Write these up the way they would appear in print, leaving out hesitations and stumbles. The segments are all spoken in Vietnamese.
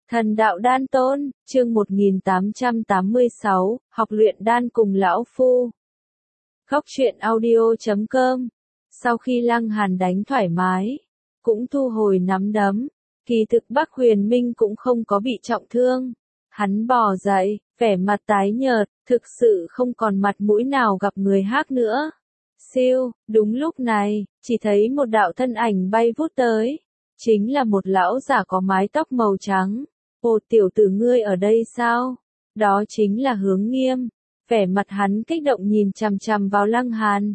Thần đạo đan tôn, chương 1886, học luyện đan cùng lão phu. Góc truyện audio.com. Sau khi Lăng Hàn đánh thoải mái, cũng thu hồi nắm đấm, kỳ thực Bắc Huyền Minh cũng không có bị trọng thương. Hắn bò dậy, vẻ mặt tái nhợt, thực sự không còn mặt mũi nào gặp người khác nữa. Siêu, đúng lúc này, chỉ thấy một đạo thân ảnh bay vút tới. Chính là một lão giả có mái tóc màu trắng. Ồ, tiểu tử ngươi ở đây sao? Đó chính là Hướng Nghiêm. Vẻ mặt hắn kích động nhìn chằm chằm vào Lăng Hàn.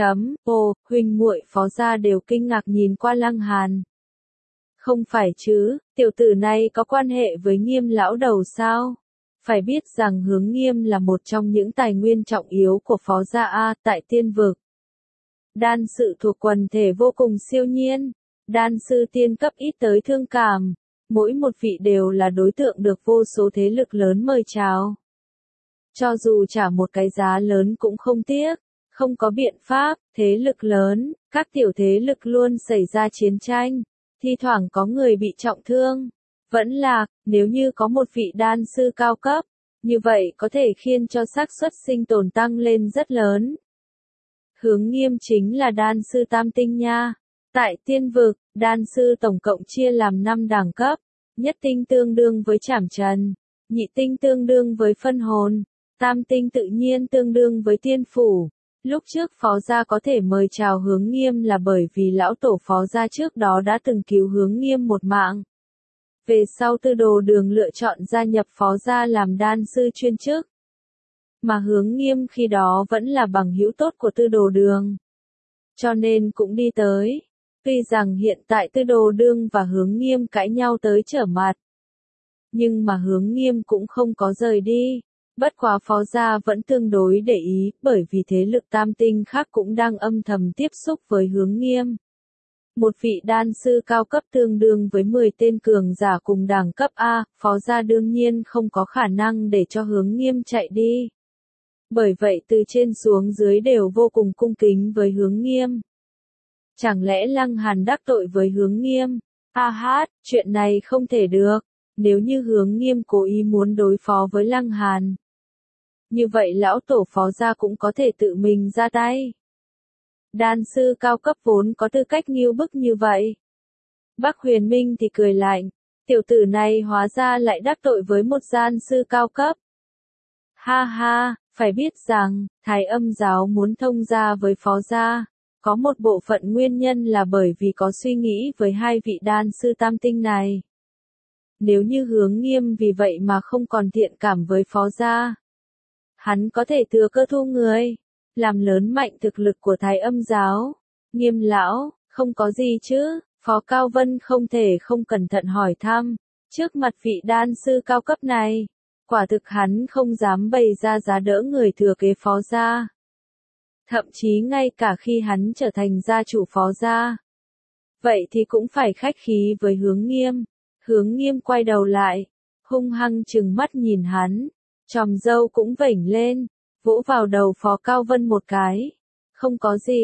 Ồ, huynh muội Phó gia đều kinh ngạc nhìn qua Lăng Hàn. Không phải chứ, tiểu tử này có quan hệ với Nghiêm lão đầu sao? Phải biết rằng Hướng Nghiêm là một trong những tài nguyên trọng yếu của Phó gia A tại tiên vực. Đan sự thuộc quần thể vô cùng siêu nhiên. Đan sư tiên cấp ít tới thương cảm. Mỗi một vị đều là đối tượng được vô số thế lực lớn mời chào. Cho dù trả một cái giá lớn cũng không tiếc, không có biện pháp, thế lực lớn, các tiểu thế lực luôn xảy ra chiến tranh, thi thoảng có người bị trọng thương. Vẫn là, nếu như có một vị đan sư cao cấp, như vậy có thể khiến cho xác suất sinh tồn tăng lên rất lớn. Hướng Nghiêm chính là đan sư tam tinh nha. Tại tiên vực, đan sư tổng cộng chia làm 5 đẳng cấp. Nhất tinh tương đương với trảm trần, nhị tinh tương đương với phân hồn, tam tinh tự nhiên tương đương với tiên phủ. Lúc trước Phó gia có thể mời chào Hướng Nghiêm là bởi vì lão tổ Phó gia trước đó đã từng cứu Hướng Nghiêm một mạng. Về sau Tư Đồ Đường lựa chọn gia nhập Phó gia làm đan sư chuyên chức. Mà Hướng Nghiêm khi đó vẫn là bằng hữu tốt của Tư Đồ Đường. Cho nên cũng đi tới. Tuy rằng hiện tại Tư Đồ Đường và Hướng Nghiêm cãi nhau tới trở mặt. Nhưng mà Hướng Nghiêm cũng không có rời đi. Bất quá Phó gia vẫn tương đối để ý, bởi vì thế lực tam tinh khác cũng đang âm thầm tiếp xúc với Hướng Nghiêm. Một vị đan sư cao cấp tương đương với 10 tên cường giả cùng đẳng cấp A, Phó gia đương nhiên không có khả năng để cho Hướng Nghiêm chạy đi. Bởi vậy từ trên xuống dưới đều vô cùng cung kính với Hướng Nghiêm. Chẳng lẽ Lăng Hàn đắc tội với Hướng Nghiêm? Chuyện này không thể được. Nếu như Hướng Nghiêm cố ý muốn đối phó với Lăng Hàn, như vậy lão tổ Phó gia cũng có thể tự mình ra tay. Đan sư cao cấp vốn có tư cách nghiêu bức như vậy. Bắc Huyền Minh thì cười lạnh, tiểu tử này hóa ra lại đắc tội với một đan sư cao cấp. Phải biết rằng, Thái Âm giáo muốn thông gia với Phó gia. Có một bộ phận nguyên nhân là bởi vì có suy nghĩ với hai vị đan sư tam tinh này. Nếu như Hướng Nghiêm vì vậy mà không còn thiện cảm với Phó gia, hắn có thể thừa cơ thu người, làm lớn mạnh thực lực của Thái Âm giáo. Nghiêm lão, không có gì chứ? Phó Cao Vân không thể không cẩn thận hỏi thăm, trước mặt vị đan sư cao cấp này, quả thực hắn không dám bày ra giá đỡ người thừa kế Phó gia. Thậm chí ngay cả khi hắn trở thành gia chủ Phó gia, vậy thì cũng phải khách khí với Hướng Nghiêm. Hướng Nghiêm quay đầu lại, hung hăng trừng mắt nhìn hắn, chòm râu cũng vểnh lên, vỗ vào đầu Phó Cao Vân một cái. Không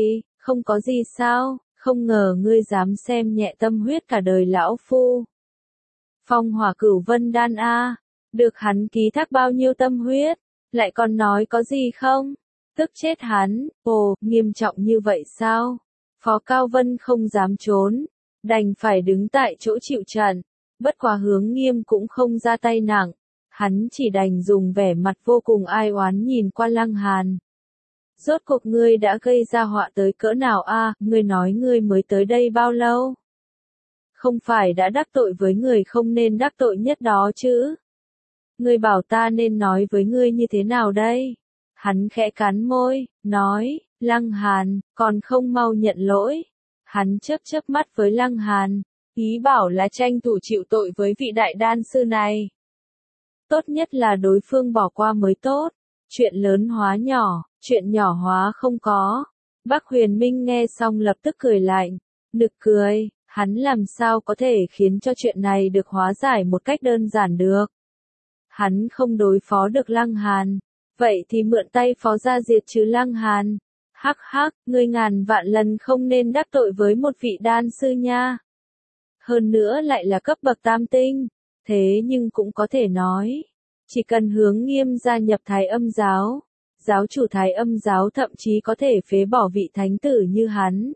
có gì sao, không ngờ ngươi dám xem nhẹ tâm huyết cả đời lão phu. Phong Hỏa Cửu Vân đan A, được hắn ký thác bao nhiêu tâm huyết, lại còn nói có gì không? Tức chết hắn. Ồ, nghiêm trọng như vậy sao? Phó Cao Vân không dám trốn, đành phải đứng tại chỗ chịu trận. Bất quá Hướng Nghiêm cũng không ra tay nặng, hắn chỉ đành dùng vẻ mặt vô cùng ai oán nhìn qua Lăng Hàn. Rốt cuộc ngươi đã gây ra họa tới cỡ nào a? Ngươi nói ngươi mới tới đây bao lâu? Không phải đã đắc tội với người không nên đắc tội nhất đó chứ? Ngươi bảo ta nên nói với ngươi như thế nào đây? Hắn khẽ cắn môi, nói, Lăng Hàn, còn không mau nhận lỗi. Hắn chớp mắt với Lăng Hàn, ý bảo là tranh thủ chịu tội với vị đại đan sư này. Tốt nhất là đối phương bỏ qua mới tốt. Chuyện lớn hóa nhỏ, chuyện nhỏ hóa không có. Bắc Huyền Minh nghe xong lập tức cười lạnh, nực cười, hắn làm sao có thể khiến cho chuyện này được hóa giải một cách đơn giản được. Hắn không đối phó được Lăng Hàn, vậy thì mượn tay Phó gia diệt trừ Lăng Hàn. Ngươi ngàn vạn lần không nên đắc tội với một vị đan sư nha. Hơn nữa lại là cấp bậc tam tinh. Thế nhưng cũng có thể nói, chỉ cần Hướng Nghiêm gia nhập Thái Âm giáo, giáo chủ Thái Âm giáo thậm chí có thể phế bỏ vị thánh tử như hắn.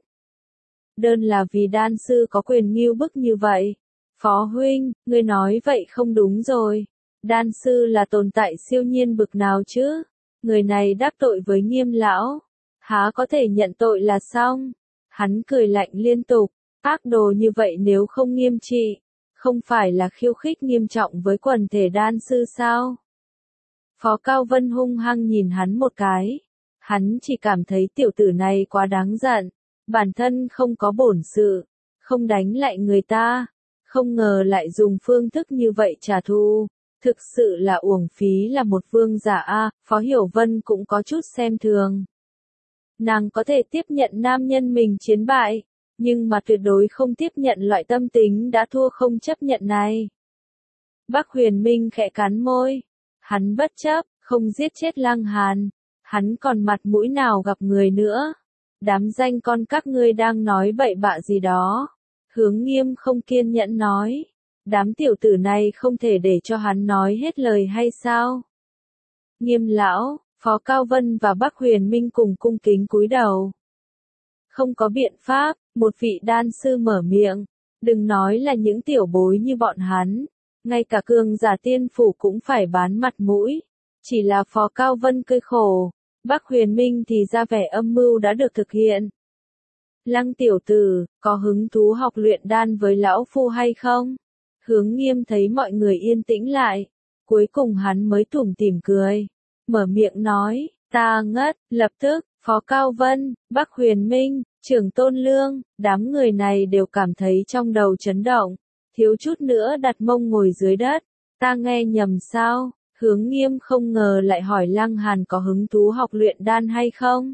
Đơn là vì đan sư có quyền ngưu bức như vậy. Phó huynh, ngươi nói vậy không đúng rồi. Đan sư là tồn tại siêu nhiên bực nào chứ? Người này đắc tội với Nghiêm lão, há có thể nhận tội là xong? Hắn cười lạnh liên tục, ác đồ như vậy nếu không nghiêm trị, không phải là khiêu khích nghiêm trọng với quần thể đan sư sao? Phó Cao Vân hung hăng nhìn hắn một cái. Hắn chỉ cảm thấy tiểu tử này quá đáng giận. Bản thân không có bổn sự, không đánh lại người ta, không ngờ lại dùng phương thức như vậy trả thù. Thực sự là uổng phí là một vương giả a. Phó Hiểu Vân cũng có chút xem thường. Nàng có thể tiếp nhận nam nhân mình chiến bại, nhưng mà tuyệt đối không tiếp nhận loại tâm tính đã thua không chấp nhận này. Bắc Huyền Minh khẽ cắn môi. Hắn bất chấp, không giết chết Lăng Hàn. Hắn còn mặt mũi nào gặp người nữa. Đám danh con các ngươi đang nói bậy bạ gì đó. Hướng Nghiêm không kiên nhẫn nói. Đám tiểu tử này không thể để cho hắn nói hết lời hay sao? Nghiêm lão, Phó Cao Vân và Bắc Huyền Minh cùng cung kính cúi đầu. Không có biện pháp, một vị đan sư mở miệng. Đừng nói là những tiểu bối như bọn hắn. Ngay cả cường giả tiên phủ cũng phải bán mặt mũi. Chỉ là Phó Cao Vân cười khổ. Bắc Huyền Minh thì ra vẻ âm mưu đã được thực hiện. Lăng tiểu tử, có hứng thú học luyện đan với lão phu hay không? Hướng Nghiêm thấy mọi người yên tĩnh lại. Cuối cùng hắn mới tủm tỉm cười. Mở miệng nói, ta ngất, lập tức, Phó Cao Vân, Bắc Huyền Minh, Trưởng Tôn Lương, đám người này đều cảm thấy trong đầu chấn động. Thiếu chút nữa đặt mông ngồi dưới đất. Ta nghe nhầm sao? Hướng Nghiêm không ngờ lại hỏi Lăng Hàn có hứng thú học luyện đan hay không?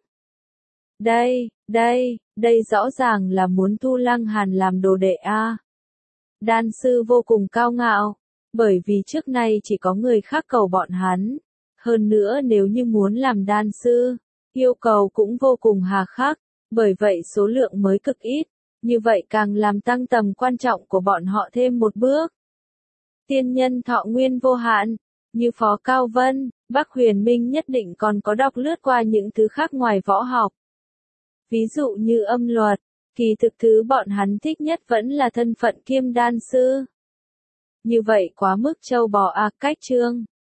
Đây rõ ràng là muốn thu Lăng Hàn làm đồ đệ a. Đan sư vô cùng cao ngạo, bởi vì trước nay chỉ có người khác cầu bọn hắn. Hơn nữa nếu như muốn làm đan sư, yêu cầu cũng vô cùng hà khắc, bởi vậy số lượng mới cực ít, như vậy càng làm tăng tầm quan trọng của bọn họ thêm một bước. Tiên nhân thọ nguyên vô hạn. Như Phó Cao Vân, Bắc Huyền Minh nhất định còn có đọc lướt qua những thứ khác ngoài võ học. Ví dụ như âm luật, kỳ thực thứ bọn hắn thích nhất vẫn là thân phận kiêm đan sư. Như vậy quá mức trâu bò cách chương.